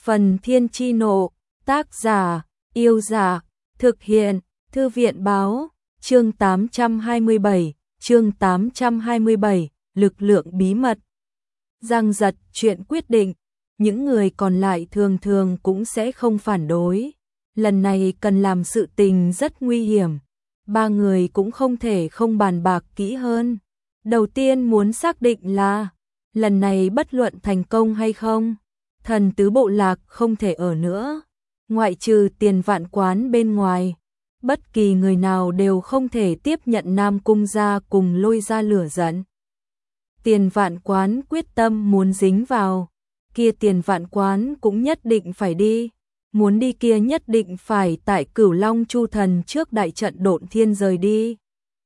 Phần Thiên Chi Nộ, tác giả, Yêu Dạ, thực hiện, Thư viện Báo, chương 827, lực lượng bí mật. Giang giật chuyện quyết định, những người còn lại thường thường cũng sẽ không phản đối. Lần này cần làm sự tình rất nguy hiểm, ba người cũng không thể không bàn bạc kỹ hơn. Đầu tiên muốn xác định là, lần này bất luận thành công hay không, thần tứ bộ lạc không thể ở nữa. Ngoại trừ Tiền Vạn Quán bên ngoài, bất kỳ người nào đều không thể tiếp nhận Nam Cung gia cùng Lôi gia lửa giận. Tiền Vạn Quán quyết tâm muốn dính vào, kia Tiền Vạn Quán cũng nhất định phải đi. Muốn đi kia nhất định phải tại Cửu Long Chu Thần trước đại trận Độn Thiên rời đi.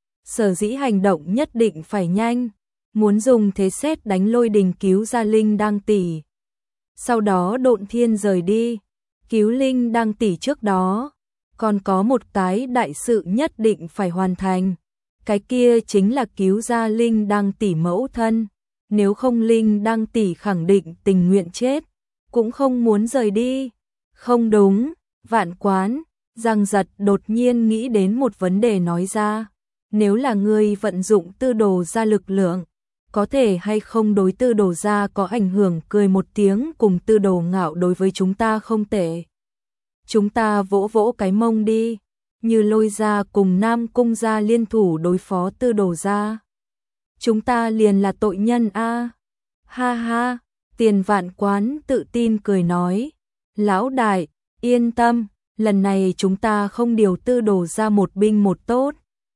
Sở dĩ hành động nhất định phải nhanh, muốn dùng thế xét đánh Lôi Đình cứu ra Linh Đang Tỷ. Sau đó Độn Thiên rời đi, cứu Linh Đang Tỷ trước đó, còn có một cái đại sự nhất định phải hoàn thành. Cái kia chính là cứu ra Linh Đang Tỷ mẫu thân, nếu không Linh Đang Tỷ khẳng định tình nguyện chết, cũng không muốn rời đi. Không đúng, Vạn Quán, Giang Giật đột nhiên nghĩ đến một vấn đề nói ra. Nếu là người vận dụng Tư Đồ gia lực lượng, có thể hay không đối Tư Đồ gia có ảnh hưởng? Cười một tiếng, cùng Tư Đồ Ngạo đối với chúng ta không tệ. Chúng ta vỗ vỗ cái mông đi, như Lôi gia cùng Nam Cung gia liên thủ đối phó Tư Đồ gia. Chúng ta liền là tội nhân a. Ha ha, Tiền Vạn Quán tự tin cười nói. Lão đại, yên tâm, lần này chúng ta không điều Tư Đồ ra một binh một tốt,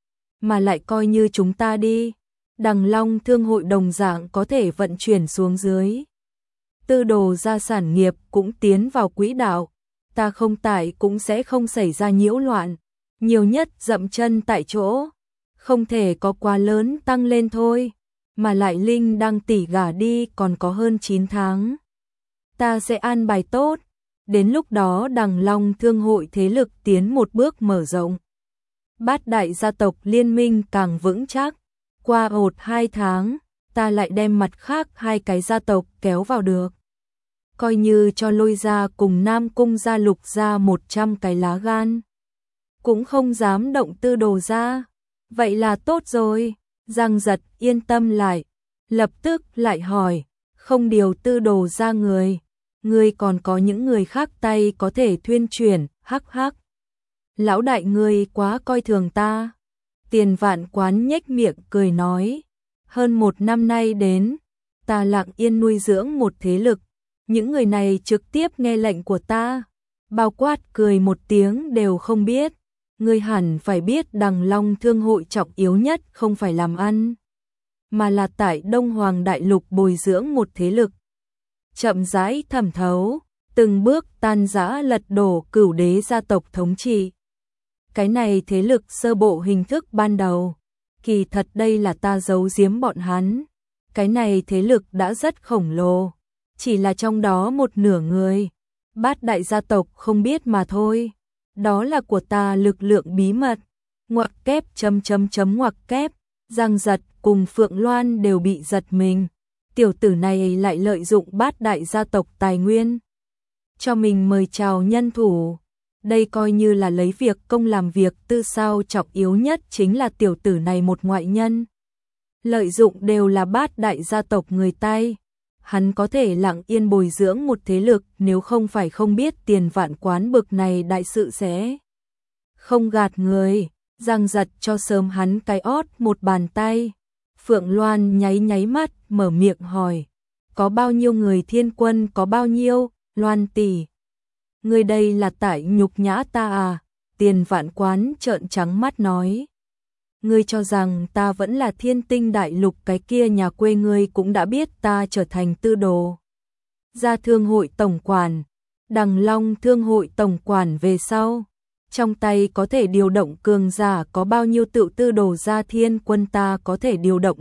mà lại coi như chúng ta đi, Đằng Long Thương hội đồng dạng có thể vận chuyển xuống dưới. Tư Đồ ra sản nghiệp cũng tiến vào quỹ đạo, ta không tại cũng sẽ không xảy ra nhiễu loạn, nhiều nhất dậm chân tại chỗ, không thể có quá lớn tăng lên thôi, mà lại Linh Đang Tỷ gả đi còn có hơn 9 tháng. Ta sẽ an bài tốt. Đến lúc đó Đằng Long Thương hội thế lực tiến một bước mở rộng. Bát đại gia tộc liên minh càng vững chắc. Qua 1-2 tháng, ta lại đem mặt khác 2 cái gia tộc kéo vào được. Coi như cho Lôi gia cùng Nam Cung gia Lục gia 100 cái lá gan, cũng không dám động Tư Đồ gia. Vậy là tốt rồi. Giang Giật yên tâm lại, lập tức lại hỏi, không điều Tư Đồ gia người, ngươi còn có những người khác tay có thể thuyên chuyển? Hắc hắc. Lão đại ngươi quá coi thường ta. Tiền Vạn Quán nhếch miệng cười nói, hơn 1 năm nay đến, ta lặng yên nuôi dưỡng một thế lực, những người này trực tiếp nghe lệnh của ta, bao quát cười một tiếng đều không biết. Ngươi hẳn phải biết Đằng Long Thương hội trọng yếu nhất không phải làm ăn, mà là tại Đông Hoàng Đại Lục bồi dưỡng một thế lực. Chậm rãi thẩm thấu, từng bước tan rã lật đổ Cửu Đế gia tộc thống trị. Cái này thế lực sơ bộ hình thức ban đầu, kỳ thật đây là ta giấu giếm bọn hắn. Cái này thế lực đã rất khổng lồ, chỉ là trong đó một nửa người, Bát đại gia tộc không biết mà thôi. Đó là của ta lực lượng bí mật. Ngoặc kép ngoặc kép. Giang Giật cùng Phượng Loan đều bị giật mình. Tiểu tử này lại lợi dụng Bát đại gia tộc tài nguyên, cho mình mời chào nhân thủ. Đây coi như là lấy việc công làm việc tư sao? Trọng yếu nhất chính là tiểu tử này một ngoại nhân. Lợi dụng đều là Bát đại gia tộc người Tây. Hắn có thể lặng yên bồi dưỡng một thế lực, nếu không phải không biết Tiền Vạn Quán bực này đại sự sẽ không gạt người. Giang Giật cho sớm hắn cái ót một bàn tay. Phượng Loan nháy mắt, mở miệng hỏi, có bao nhiêu người? Thiên quân có bao nhiêu? Loan tỷ, ngươi đây là tại nhục nhã ta à? Tiền Vạn Quán trợn trắng mắt nói, ngươi cho rằng ta vẫn là Thiên Tinh Đại Lục cái kia nhà quê? Ngươi cũng đã biết ta trở thành Tư Đồ gia thương hội tổng quản, Đằng Long Thương hội tổng quản về sau, trong tay có thể điều động cường giả có bao nhiêu? Tự Tư Đồ gia thiên quân ta có thể điều động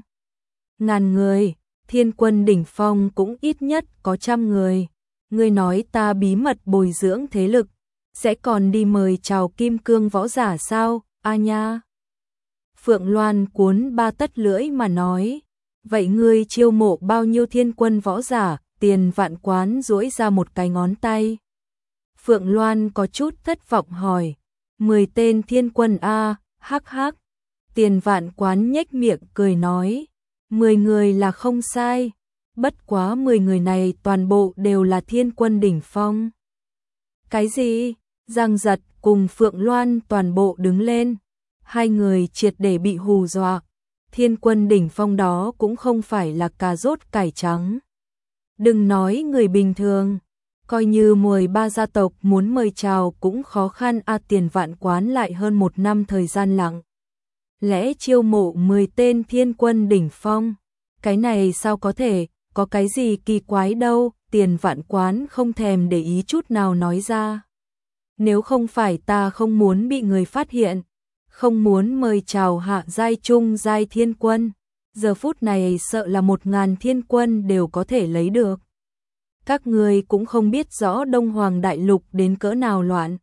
5.000 người, thiên quân đỉnh phong cũng ít nhất có 100 người. Ngươi nói ta bí mật bồi dưỡng thế lực, sẽ còn đi mời chào kim cương võ giả sao? A nha. Phượng Loan cuốn ba tất lưỡi mà nói, vậy ngươi chiêu mộ bao nhiêu thiên quân võ giả? Tiền Vạn Quán duỗi ra một cái ngón tay. Phượng Loan có chút thất vọng hỏi, 10 tên thiên quân a? Hắc hắc. Tiền Vạn Quán nhếch miệng cười nói, 10 người là không sai, bất quá 10 người này toàn bộ đều là thiên quân đỉnh phong. Cái gì? Giang Giật cùng Phượng Loan toàn bộ đứng lên, hai người triệt để bị hù dọa. Thiên quân đỉnh phong đó cũng không phải là cà rốt cải trắng. Đừng nói người bình thường, coi như 13 gia tộc muốn mời chào cũng khó khăn a. Tiền Vạn Quán lại hơn 1 năm thời gian lặng lẽ chiêu mộ 10 tên thiên quân đỉnh phong. Cái này sao có thể, có cái gì kỳ quái đâu. Tiền Vạn Quán không thèm để ý chút nào nói ra. Nếu không phải ta không muốn bị người phát hiện, không muốn mời chào hạ giai trung giai thiên quân, giờ phút này sợ là 1000 thiên quân đều có thể lấy được. Các người cũng không biết rõ Đông Hoàng Đại Lục đến cỡ nào loạn.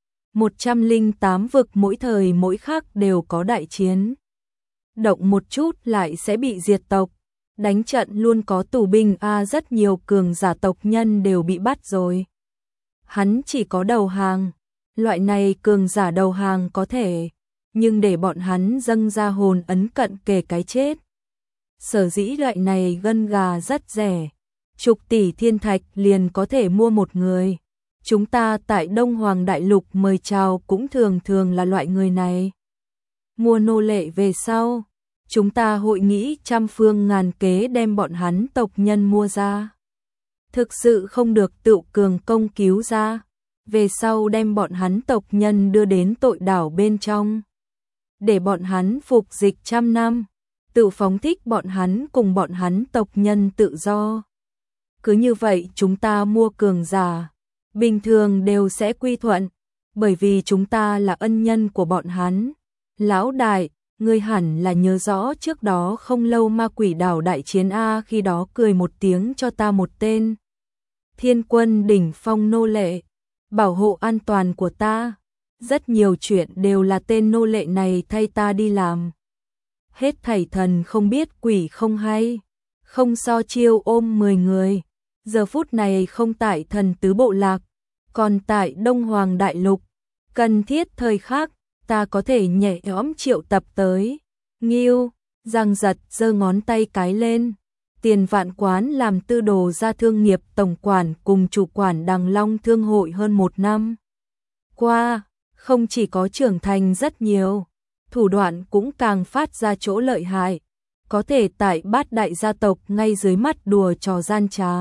108 vực mỗi thời mỗi khắc đều có đại chiến. Động một chút lại sẽ bị diệt tộc. Đánh trận luôn có tù binh a. Rất nhiều cường giả tộc nhân đều bị bắt rồi. Hắn chỉ có đầu hàng. Loại này cường giả đầu hàng có thể, nhưng để bọn hắn dâng ra hồn ấn cận kề cái chết. Sở dĩ loại này gân gà rất rẻ, chục tỷ thiên thạch liền có thể mua một người. Chúng ta tại Đông Hoàng Đại Lục mời chào cũng thường thường là loại người này. Mua nô lệ về sau, chúng ta hội nghĩ trăm phương ngàn kế đem bọn hắn tộc nhân mua ra. Thực sự không được tự cường công cứu ra, về sau đem bọn hắn tộc nhân đưa đến tội đảo bên trong. Để bọn hắn phục dịch 100 năm, tự phóng thích bọn hắn cùng bọn hắn tộc nhân tự do. Cứ như vậy chúng ta mua cường giả, bình thường đều sẽ quy thuận, bởi vì chúng ta là ân nhân của bọn hắn. Lão đại, ngươi hẳn là nhớ rõ trước đó không lâu Ma Quỷ Đảo đại chiến a, khi đó cười một tiếng cho ta một tên thiên quân đỉnh phong nô lệ, bảo hộ an toàn của ta. Rất nhiều chuyện đều là tên nô lệ này thay ta đi làm. Hết thảy thần không biết quỷ không hay, không so chiêu ôm 10 người. Giờ phút này không tại Thần Tứ Bộ Lạc, còn tại Đông Hoàng Đại Lục. Cần thiết thời khắc, ta có thể nhẹ nhõm triệu tập tới. Nghiêu, Giang Giật giơ ngón tay cái lên. Tiền Vạn Quán làm tư đồ gia thương nghiệp tổng quản cùng chủ quản Đằng Long Thương hội hơn 1 năm qua, không chỉ có trưởng thành rất nhiều, thủ đoạn cũng càng phát ra chỗ lợi hại, có thể tại Bát đại gia tộc ngay dưới mắt đùa trò gian trá.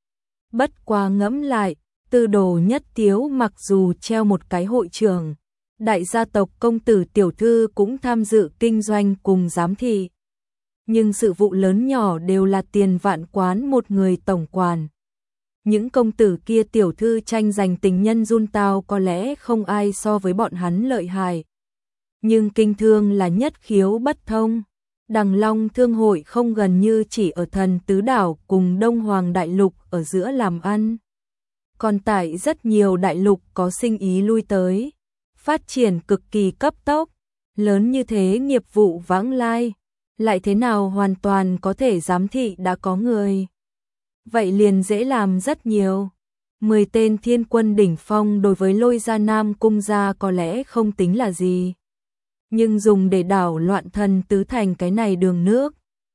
Bất quá ngẫm lại, tư đồ Nhất Tiếu mặc dù treo một cái hội trưởng, đại gia tộc công tử tiểu thư cũng tham dự kinh doanh cùng giám thị, nhưng sự vụ lớn nhỏ đều là Tiền Vạn Quán một người tổng quản. Những công tử kia tiểu thư tranh giành tình nhân Jun Tao có lẽ không ai so với bọn hắn lợi hại, nhưng kinh thương là nhất khiếu bất thông. Đằng Long Thương hội không gần như chỉ ở Thần Tứ Đảo cùng Đông Hoàng Đại Lục ở giữa làm ăn, còn tại rất nhiều đại lục có sinh ý lui tới, phát triển cực kỳ cấp tốc. Lớn như thế nghiệp vụ vãng lai, lại thế nào hoàn toàn có thể giám thị đã có người. Vậy liền dễ làm rất nhiều. 10 tên thiên quân đỉnh phong đối với Lôi Gia Nam Cung gia có lẽ không tính là gì, nhưng dùng để đảo loạn Thần Tứ Thành cái này đường nước,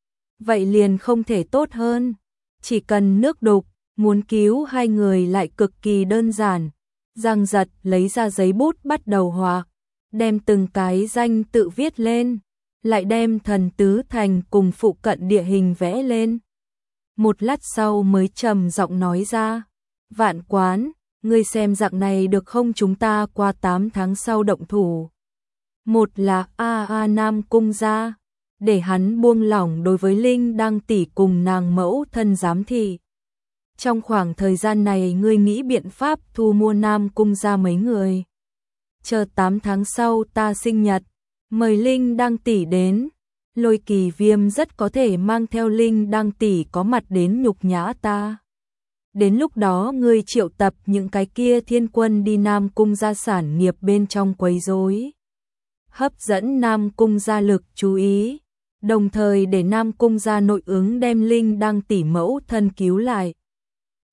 vậy liền không thể tốt hơn. Chỉ cần nước đục, muốn cứu hai người lại cực kỳ đơn giản. Giang Giật lấy ra giấy bút bắt đầu họa, đem từng cái danh tự viết lên, lại đem Thần Tứ Thành cùng phụ cận địa hình vẽ lên. Một lát sau mới trầm giọng nói ra, Vạn Quán, ngươi xem dạng này được không, chúng ta qua 8 tháng sau động thủ. Một là Nam Cung gia, để hắn buông lỏng đối với Linh Đăng tỷ cùng nàng mẫu thân giám thị. Trong khoảng thời gian này ngươi nghĩ biện pháp thu mua Nam Cung gia mấy người. Chờ 8 tháng sau ta sinh nhật, mời Linh Đăng tỷ đến. Lôi Kỳ Viêm rất có thể mang theo Linh Đăng tỷ có mặt đến nhục nhã ta. Đến lúc đó ngươi triệu tập những cái kia thiên quân đi Nam Cung gia sản nghiệp bên trong quấy rối, hấp dẫn Nam Cung gia lực chú ý, đồng thời để Nam Cung gia nội ứng đem Linh Đăng tỷ mẫu thân cứu lại.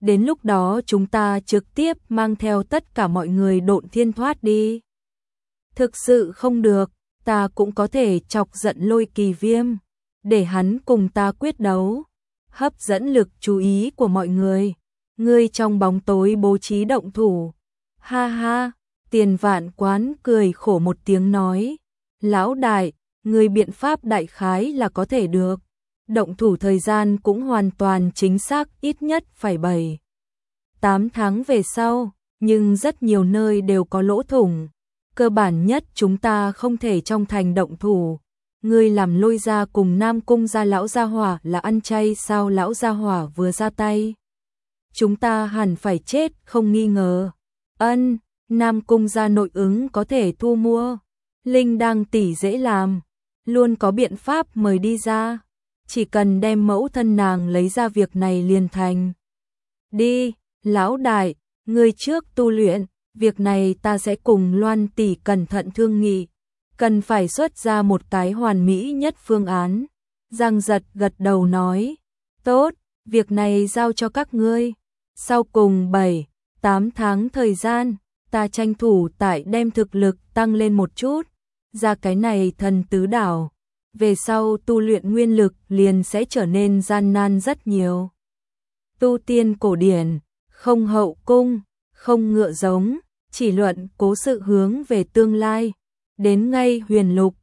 Đến lúc đó chúng ta trực tiếp mang theo tất cả mọi người độn thiên thoát đi. Thực sự không được, ta cũng có thể chọc giận Lôi Kỳ Viêm, để hắn cùng ta quyết đấu, hấp dẫn lực chú ý của mọi người. Ngươi trong bóng tối bố trí động thủ. Ha ha, Tiền Vạn Quán cười khổ một tiếng nói, lão đại, ngươi biện pháp đại khái là có thể được. Động thủ thời gian cũng hoàn toàn chính xác, ít nhất phải 7-8 tháng về sau, nhưng rất nhiều nơi đều có lỗ thủng. Cơ bản nhất chúng ta không thể trong thành động thủ. Ngươi làm Lôi gia cùng Nam Cung gia lão gia hỏa là ăn chay sao? Lão gia hỏa vừa ra tay, chúng ta hẳn phải chết không nghi ngờ. Ân, Nam Cung gia nội ứng có thể thu mua. Linh đang tỷ dễ làm, luôn có biện pháp mời đi ra. Chỉ cần đem mẫu thân nàng lấy ra việc này liền thành. Đi, lão đại, ngươi trước tu luyện, việc này ta sẽ cùng Loan tỷ cẩn thận thương nghị. Cần phải xuất ra một cái hoàn mỹ nhất phương án. Giang Giật gật đầu nói, tốt, việc này giao cho các ngươi. Sau cùng 7-8 tháng thời gian, ta tranh thủ tại đem thực lực tăng lên một chút, ra cái này thần tứ đảo. Về sau tu luyện nguyên lực liền sẽ trở nên gian nan rất nhiều. Tu tiên cổ điển, không hậu cung, không ngựa giống, chỉ luận cố sự hướng về tương lai. Đến ngay huyền lục,